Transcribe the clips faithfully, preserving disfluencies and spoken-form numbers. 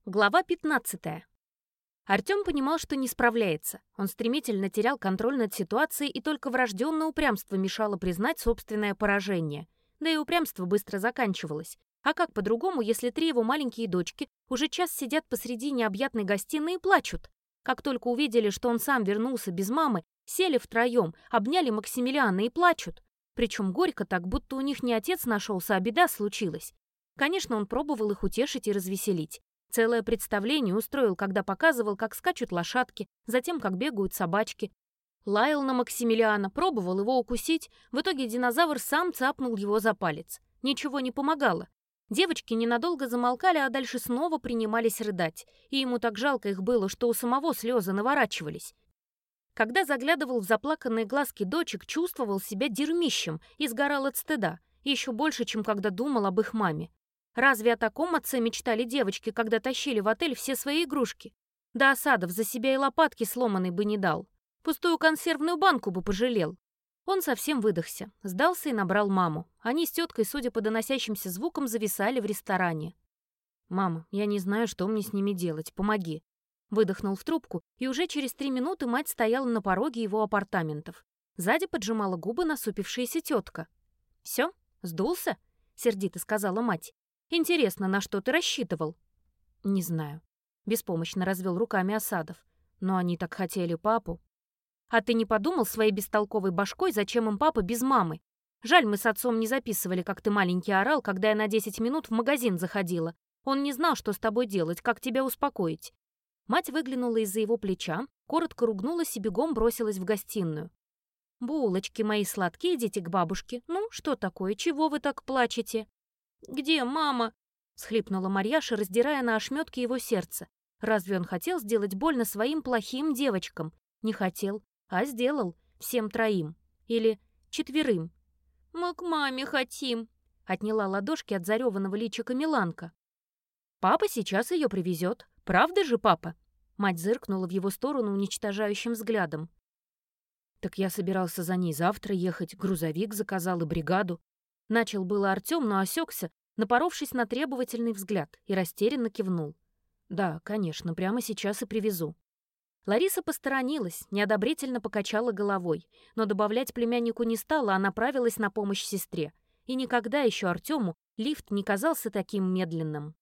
Глава пятнадцатая. Артём понимал, что не справляется. Он стремительно терял контроль над ситуацией, и только врожденное упрямство мешало признать собственное поражение. Да и упрямство быстро заканчивалось. А как по-другому, если три его маленькие дочки уже час сидят посреди необъятной гостиной и плачут? Как только увидели, что он сам вернулся без мамы, сели втроем, обняли Максимилиана и плачут. Причем горько так, будто у них не отец нашелся, а беда случилась. Конечно, он пробовал их утешить и развеселить. Целое представление устроил, когда показывал, как скачут лошадки, затем, как бегают собачки. Лаял на Максимилиана, пробовал его укусить. В итоге динозавр сам цапнул его за палец. Ничего не помогало. Девочки ненадолго замолкали, а дальше снова принимались рыдать. И ему так жалко их было, что у самого слезы наворачивались. Когда заглядывал в заплаканные глазки дочек, чувствовал себя дерьмищем и сгорал от стыда. Еще больше, чем когда думал об их маме. Разве о таком отце мечтали девочки, когда тащили в отель все свои игрушки? Да Асадов за себя и лопатки сломанной бы не дал. Пустую консервную банку бы пожалел. Он совсем выдохся, сдался и набрал маму. Они с теткой, судя по доносящимся звукам, зависали в ресторане. «Мама, я не знаю, что мне с ними делать, помоги». Выдохнул в трубку, и уже через три минуты мать стояла на пороге его апартаментов. Сзади поджимала губы насупившаяся тетка. «Все? Сдулся?» — сердито сказала мать. «Интересно, на что ты рассчитывал?» «Не знаю», — беспомощно развел руками Асадов. «Но они так хотели папу». «А ты не подумал своей бестолковой башкой, зачем им папа без мамы? Жаль, мы с отцом не записывали, как ты маленький орал, когда я на десять минут в магазин заходила. Он не знал, что с тобой делать, как тебя успокоить». Мать выглянула из-за его плеча, коротко ругнулась и бегом бросилась в гостиную. «Булочки мои сладкие, идите к бабушке. Ну, что такое, чего вы так плачете?» «Где мама?» — схлипнула Марьяша, раздирая на ошметки его сердце. Разве он хотел сделать больно своим плохим девочкам? Не хотел, а сделал всем троим. Или четверым. «Мы к маме хотим», — отняла ладошки от зареванного личика Миланка. «Папа сейчас ее привезет. Правда же, папа?» Мать зыркнула в его сторону уничтожающим взглядом. «Так я собирался за ней завтра ехать, грузовик заказал и бригаду». Начал было Артём, но осекся, напоровшись на требовательный взгляд, и растерянно кивнул. «Да, конечно, прямо сейчас и привезу». Лариса посторонилась, неодобрительно покачала головой, но добавлять племяннику не стала, а направилась на помощь сестре. И никогда еще Артёму лифт не казался таким медленным.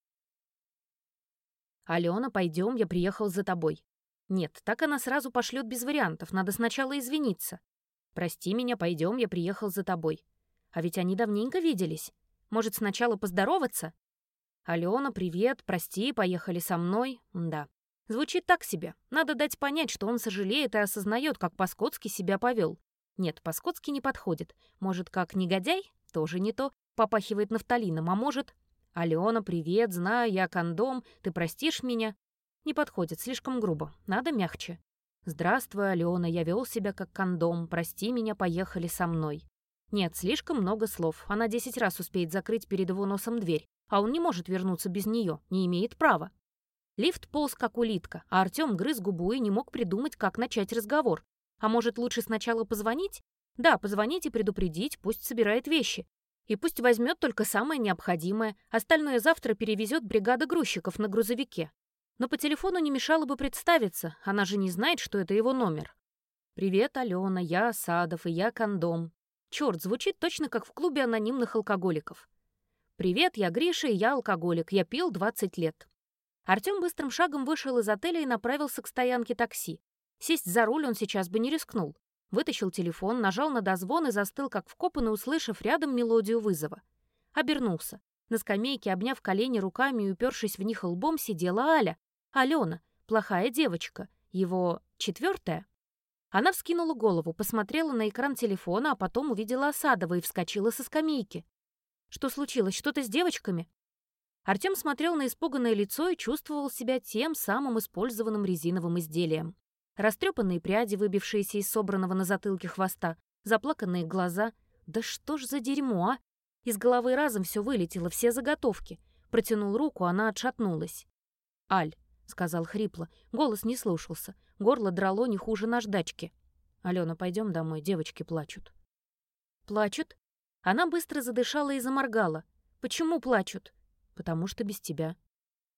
«Алена, пойдем, я приехал за тобой». «Нет, так она сразу пошлет без вариантов, надо сначала извиниться». «Прости меня, пойдем, я приехал за тобой». А ведь они давненько виделись. Может, сначала поздороваться? «Алена, привет, прости, поехали со мной». Да. Звучит так себе. Надо дать понять, что он сожалеет и осознает, как по-скотски себя повел. Нет, по-скотски не подходит. Может, как негодяй? Тоже не то. Попахивает нафталином. А может... «Алена, привет, знаю, я кондом, ты простишь меня?» Не подходит, слишком грубо. Надо мягче. «Здравствуй, Алена, я вел себя как кондом. Прости меня, поехали со мной». Нет, слишком много слов. Она десять раз успеет закрыть перед его носом дверь, а он не может вернуться без нее, не имеет права. Лифт полз, как улитка, а Артём грыз губу и не мог придумать, как начать разговор. А может, лучше сначала позвонить? Да, позвонить и предупредить, пусть собирает вещи. И пусть возьмет только самое необходимое, остальное завтра перевезет бригада грузчиков на грузовике. Но по телефону не мешало бы представиться, она же не знает, что это его номер. «Привет, Алена, я Асадов, и я кондом». Черт, звучит точно как в клубе анонимных алкоголиков. «Привет, я Гриша, и я алкоголик. Я пил двадцать лет». Артём быстрым шагом вышел из отеля и направился к стоянке такси. Сесть за руль он сейчас бы не рискнул. Вытащил телефон, нажал на дозвон и застыл, как вкопанный, услышав рядом мелодию вызова. Обернулся. На скамейке, обняв колени руками и упершись в них лбом, сидела Аля. Алена, плохая девочка. Его четвертая. Она вскинула голову, посмотрела на экран телефона, а потом увидела Асадова и вскочила со скамейки. «Что случилось? Что-то с девочками?» Артём смотрел на испуганное лицо и чувствовал себя тем самым использованным резиновым изделием. Растрепанные пряди, выбившиеся из собранного на затылке хвоста, заплаканные глаза. Да что ж за дерьмо, а? Из головы разом все вылетело, все заготовки. Протянул руку, она отшатнулась. «Аль», — сказал хрипло, голос не слушался, горло драло не хуже наждачки. «Алена, пойдем домой, девочки плачут». «Плачут?» Она быстро задышала и заморгала. «Почему плачут?» «Потому что без тебя».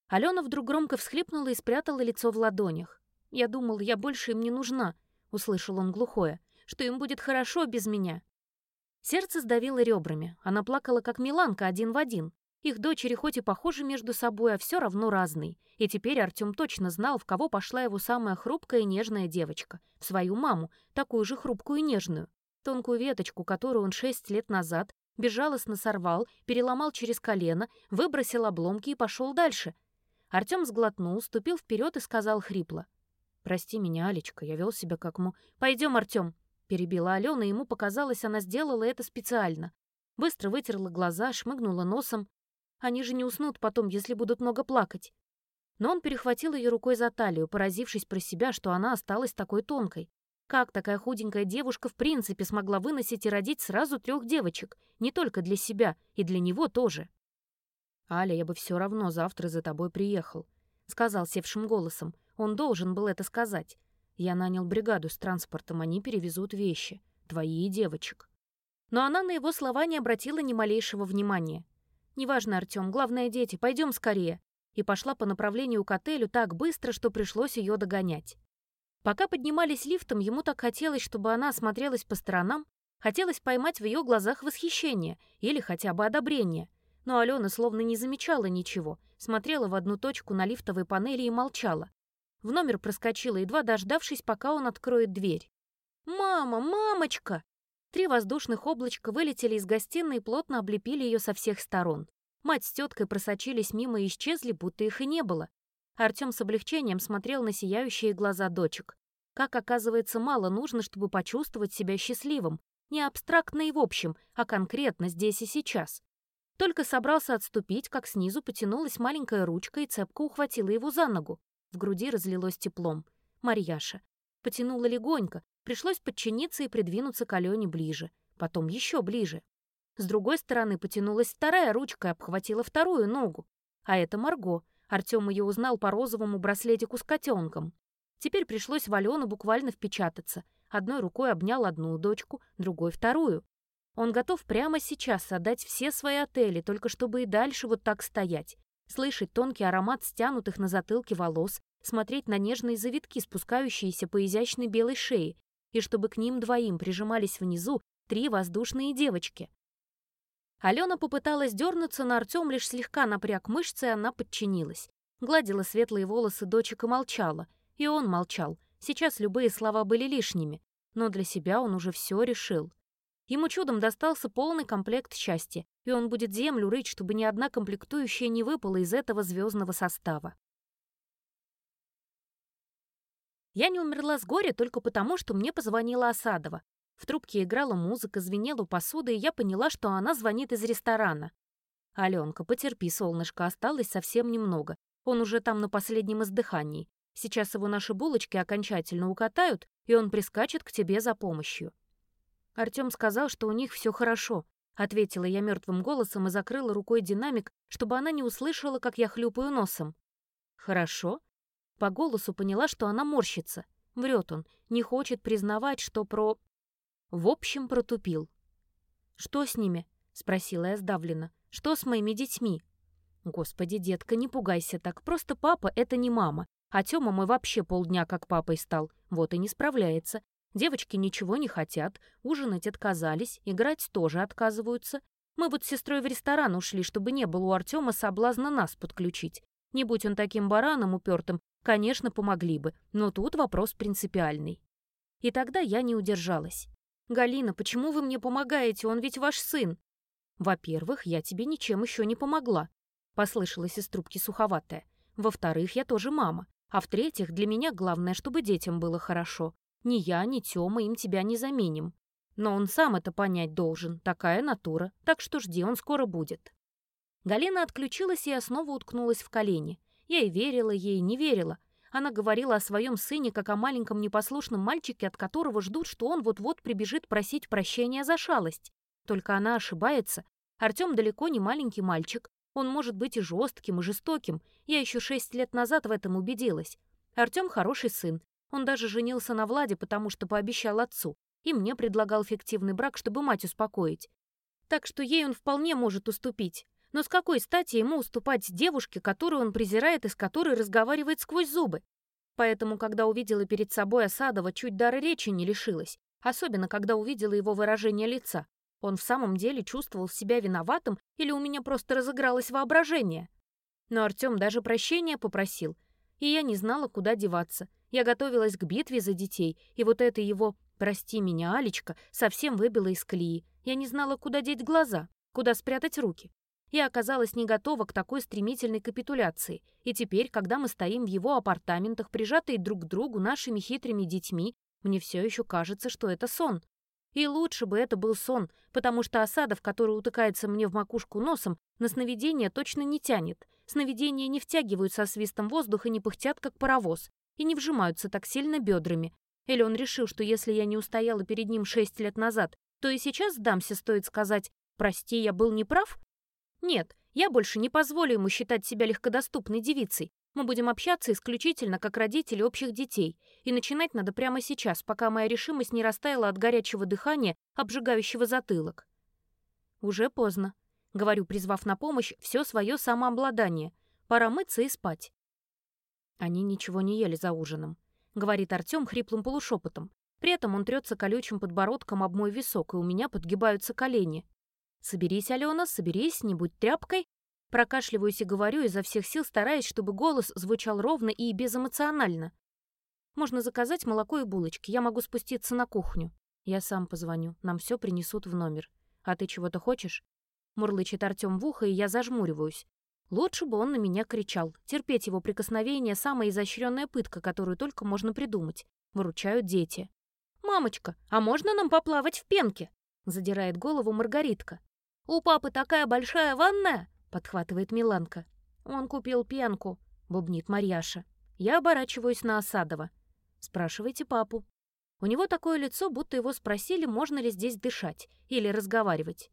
Алена вдруг громко всхлипнула и спрятала лицо в ладонях. «Я думал, я больше им не нужна», — услышал он глухое, «что им будет хорошо без меня». Сердце сдавило ребрами. Она плакала, как Миланка, один в один. Их дочери хоть и похожи между собой, а все равно разные. И теперь Артем точно знал, в кого пошла его самая хрупкая и нежная девочка. В свою маму, такую же хрупкую и нежную. Тонкую веточку, которую он шесть лет назад безжалостно сорвал, переломал через колено, выбросил обломки и пошел дальше. Артем сглотнул, ступил вперед и сказал хрипло: «Прости меня, Алечка, я вел себя как му...» «Пойдем, Артем!» — перебила Алена, и ему показалось, она сделала это специально. Быстро вытерла глаза, шмыгнула носом. Они же не уснут потом, если будут много плакать. Но он перехватил ее рукой за талию, поразившись про себя, что она осталась такой тонкой. Как такая худенькая девушка в принципе смогла выносить и родить сразу трех девочек? Не только для себя, и для него тоже. «Аля, я бы все равно завтра за тобой приехал», — сказал севшим голосом. Он должен был это сказать. «Я нанял бригаду с транспортом, они перевезут вещи. Твои и девочек». Но она на его слова не обратила ни малейшего внимания. «Неважно, Артем, главное дети, пойдем скорее». И пошла по направлению к отелю так быстро, что пришлось ее догонять. Пока поднимались лифтом, ему так хотелось, чтобы она осмотрелась по сторонам, хотелось поймать в ее глазах восхищение или хотя бы одобрение. Но Алена словно не замечала ничего, смотрела в одну точку на лифтовой панели и молчала. В номер проскочила, едва дождавшись, пока он откроет дверь. «Мама! Мамочка!» Три воздушных облачка вылетели из гостиной и плотно облепили ее со всех сторон. Мать с теткой просочились мимо и исчезли, будто их и не было. Артем с облегчением смотрел на сияющие глаза дочек. Как, оказывается, мало нужно, чтобы почувствовать себя счастливым. Не абстрактно и в общем, а конкретно здесь и сейчас. Только собрался отступить, как снизу потянулась маленькая ручка и цепко ухватила его за ногу. В груди разлилось теплом. Марьяша. Потянула легонько, пришлось подчиниться и придвинуться к Алене ближе. Потом еще ближе. С другой стороны потянулась вторая ручка и обхватила вторую ногу. А это Марго. Артем ее узнал по розовому браслетику с котенком. Теперь пришлось в Алену буквально впечататься. Одной рукой обнял одну дочку, другой — вторую. Он готов прямо сейчас отдать все свои отели, только чтобы и дальше вот так стоять. Слышать тонкий аромат стянутых на затылке волос, смотреть на нежные завитки, спускающиеся по изящной белой шее, и чтобы к ним двоим прижимались внизу три воздушные девочки. Алена попыталась дернуться, но Артем лишь слегка напряг мышцы, и она подчинилась. Гладила светлые волосы дочек и молчала. И он молчал. Сейчас любые слова были лишними. Но для себя он уже все решил. Ему чудом достался полный комплект счастья, и он будет землю рыть, чтобы ни одна комплектующая не выпала из этого звездного состава. Я не умерла с горя только потому, что мне позвонила Осадова. В трубке играла музыка, звенела посуда, и я поняла, что она звонит из ресторана. «Аленка, потерпи, солнышко, осталось совсем немного. Он уже там на последнем издыхании. Сейчас его наши булочки окончательно укатают, и он прискачет к тебе за помощью». Артем сказал, что у них все хорошо, ответила я мертвым голосом и закрыла рукой динамик, чтобы она не услышала, как я хлюпаю носом. «Хорошо?» По голосу поняла, что она морщится. Врет он, не хочет признавать, что про... В общем, протупил. «Что с ними?» — спросила я сдавленно. «Что с моими детьми?» «Господи, детка, не пугайся так. Просто папа — это не мама. А Тёма мой вообще полдня как папой стал. Вот и не справляется. Девочки ничего не хотят, ужинать отказались, играть тоже отказываются. Мы вот с сестрой в ресторан ушли, чтобы не было у Артема соблазна нас подключить. Не будь он таким бараном упертым, конечно, помогли бы, но тут вопрос принципиальный». И тогда я не удержалась. «Галина, почему вы мне помогаете? Он ведь ваш сын». «Во-первых, я тебе ничем еще не помогла», — послышалась из трубки суховатая. «Во-вторых, я тоже мама. А в-третьих, для меня главное, чтобы детям было хорошо. Ни я, ни Тёма им тебя не заменим. Но он сам это понять должен, такая натура, так что жди, он скоро будет». Галина отключилась, и я снова уткнулась в колени. Я и верила ей, не верила. Она говорила о своем сыне, как о маленьком непослушном мальчике, от которого ждут, что он вот-вот прибежит просить прощения за шалость. Только она ошибается. Артём далеко не маленький мальчик. Он может быть и жестким, и жестоким. Я еще шесть лет назад в этом убедилась. Артём хороший сын. Он даже женился на Владе, потому что пообещал отцу. И мне предлагал фиктивный брак, чтобы мать успокоить. Так что ей он вполне может уступить. Но с какой стати ему уступать девушке, которую он презирает и с которой разговаривает сквозь зубы? Поэтому, когда увидела перед собой Асадова, чуть дара речи не лишилась, особенно когда увидела его выражение лица. Он в самом деле чувствовал себя виноватым или у меня просто разыгралось воображение? Но Артем даже прощения попросил, и я не знала, куда деваться. Я готовилась к битве за детей, и вот это его «прости меня, Алечка» совсем выбило из колеи. Я не знала, куда деть глаза, куда спрятать руки. Я оказалась не готова к такой стремительной капитуляции, и теперь, когда мы стоим в его апартаментах, прижатые друг к другу нашими хитрыми детьми, мне все еще кажется, что это сон. И лучше бы это был сон, потому что Асадов, который утыкается мне в макушку носом, на сновидение точно не тянет. Сновидения не втягивают со свистом воздух и не пыхтят, как паровоз, и не вжимаются так сильно бедрами. Или он решил, что если я не устояла перед ним шесть лет назад, то и сейчас сдамся, стоит сказать «прости, я был неправ»? Нет, я больше не позволю ему считать себя легкодоступной девицей. Мы будем общаться исключительно как родители общих детей. И начинать надо прямо сейчас, пока моя решимость не растаяла от горячего дыхания, обжигающего затылок. Уже поздно. Говорю, призвав на помощь все свое самообладание. Пора мыться и спать. Они ничего не ели за ужином, говорит Артем хриплым полушепотом. При этом он трется колючим подбородком об мой висок, и у меня подгибаются колени. «Соберись, Алена, соберись, не будь тряпкой». Прокашливаюсь и говорю изо всех сил, стараясь, чтобы голос звучал ровно и безэмоционально. «Можно заказать молоко и булочки, я могу спуститься на кухню. Я сам позвоню, нам все принесут в номер. А ты чего-то хочешь?» Мурлычет Артем в ухо, и я зажмуриваюсь. Лучше бы он на меня кричал. Терпеть его прикосновение — самая изощренная пытка, которую только можно придумать. Выручают дети. «Мамочка, а можно нам поплавать в пенке?» Задирает голову Маргаритка. «У папы такая большая ванная!» Подхватывает Миланка. «Он купил пенку», — бубнит Марьяша. Я оборачиваюсь на Асадова. «Спрашивайте папу». У него такое лицо, будто его спросили, можно ли здесь дышать или разговаривать.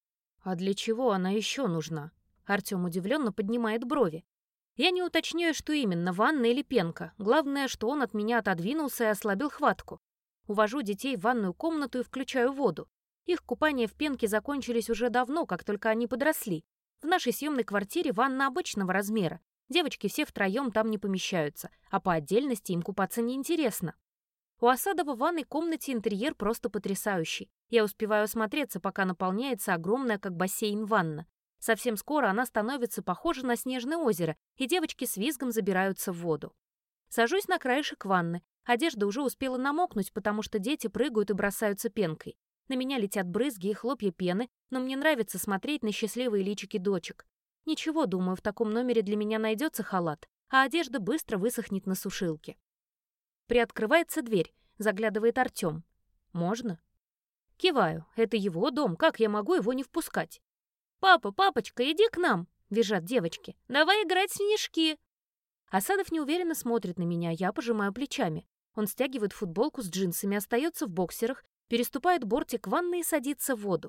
«А для чего она еще нужна?» Артем удивленно поднимает брови. Я не уточняю, что именно, ванна или пенка. Главное, что он от меня отодвинулся и ослабил хватку. Увожу детей в ванную комнату и включаю воду. Их купания в пенке закончились уже давно, как только они подросли. В нашей съемной квартире ванна обычного размера. Девочки все втроем там не помещаются, а по отдельности им купаться неинтересно. У Асадова в ванной комнате интерьер просто потрясающий. Я успеваю осмотреться, пока наполняется огромная, как бассейн, ванна. Совсем скоро она становится похожа на снежное озеро, и девочки с визгом забираются в воду. Сажусь на краешек ванны. Одежда уже успела намокнуть, потому что дети прыгают и бросаются пенкой. На меня летят брызги и хлопья пены, но мне нравится смотреть на счастливые личики дочек. Ничего, думаю, в таком номере для меня найдется халат, а одежда быстро высохнет на сушилке. Приоткрывается дверь, заглядывает Артем. «Можно?» Киваю. Это его дом, как я могу его не впускать? «Папа, папочка, иди к нам!» — визжат девочки. «Давай играть в снежки!» Асадов неуверенно смотрит на меня, я пожимаю плечами. Он стягивает футболку с джинсами, остается в боксерах, переступает бортик ванны и садится в воду.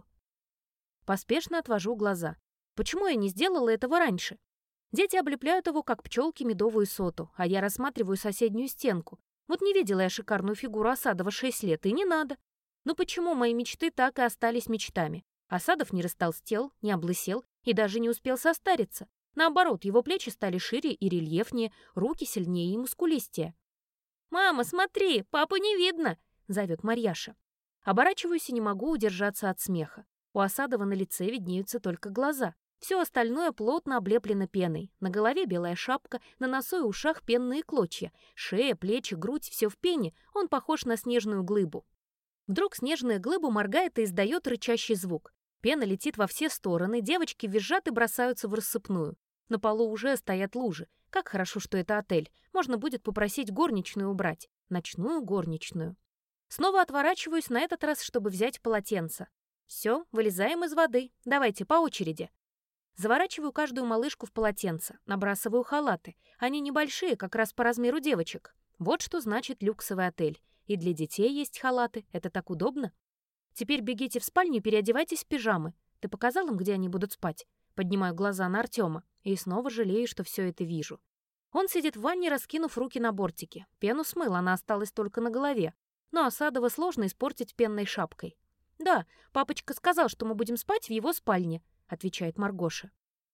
Поспешно отвожу глаза. Почему я не сделала этого раньше? Дети облепляют его, как пчелки, медовую соту, а я рассматриваю соседнюю стенку. Вот не видела я шикарную фигуру Асадова шесть лет, и не надо. Но почему мои мечты так и остались мечтами? Асадов не растолстел, не облысел и даже не успел состариться. Наоборот, его плечи стали шире и рельефнее, руки сильнее и мускулистее. «Мама, смотри, папу не видно!» — зовет Марьяша. Оборачиваюсь и не могу удержаться от смеха. У Асадова на лице виднеются только глаза. Все остальное плотно облеплено пеной. На голове белая шапка, на носу и ушах пенные клочья. Шея, плечи, грудь — все в пене. Он похож на снежную глыбу. Вдруг снежная глыба моргает и издает рычащий звук. Пена летит во все стороны, девочки визжат и бросаются в рассыпную. На полу уже стоят лужи. Как хорошо, что это отель. Можно будет попросить горничную убрать. Ночную горничную. Снова отворачиваюсь, на этот раз, чтобы взять полотенце. Все, вылезаем из воды. Давайте по очереди. Заворачиваю каждую малышку в полотенце, набрасываю халаты. Они небольшие, как раз по размеру девочек. Вот что значит люксовый отель. И для детей есть халаты. Это так удобно. Теперь бегите в спальню и переодевайтесь в пижамы. Ты показал им, где они будут спать? Поднимаю глаза на Артема и снова жалею, что все это вижу. Он сидит в ванне, раскинув руки на бортике. Пену смыл, она осталась только на голове. Но Асадова сложно испортить пенной шапкой. «Да, папочка сказал, что мы будем спать в его спальне», — отвечает Маргоша.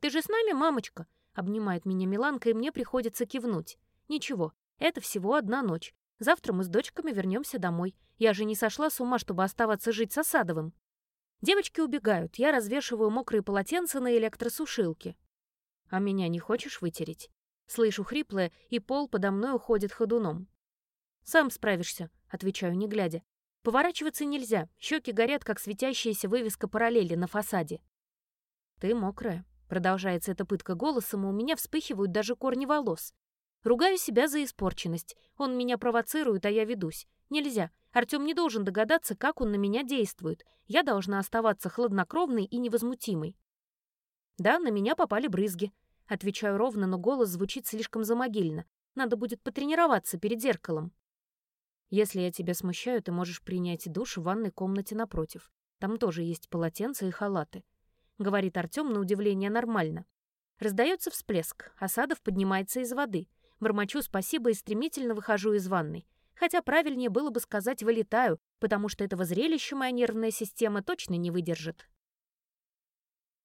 «Ты же с нами, мамочка?» — обнимает меня Миланка, и мне приходится кивнуть. «Ничего, это всего одна ночь. Завтра мы с дочками вернемся домой. Я же не сошла с ума, чтобы оставаться жить с Осадовым». Девочки убегают, я развешиваю мокрые полотенца на электросушилке. «А меня не хочешь вытереть?» Слышу хриплое, и пол подо мной уходит ходуном. «Сам справишься», — отвечаю, не глядя. Поворачиваться нельзя, щеки горят, как светящаяся вывеска параллели на фасаде. «Ты мокрая», — продолжается эта пытка голосом, и у меня вспыхивают даже корни волос. Ругаю себя за испорченность. Он меня провоцирует, а я ведусь. Нельзя. Артем не должен догадаться, как он на меня действует. Я должна оставаться хладнокровной и невозмутимой. «Да, на меня попали брызги». Отвечаю ровно, но голос звучит слишком замогильно. Надо будет потренироваться перед зеркалом. «Если я тебя смущаю, ты можешь принять душ в ванной комнате напротив. Там тоже есть полотенца и халаты», — говорит Артем на удивление нормально. Раздается всплеск. Осадов поднимается из воды. Бормочу спасибо и стремительно выхожу из ванной. Хотя правильнее было бы сказать «вылетаю», потому что этого зрелища моя нервная система точно не выдержит.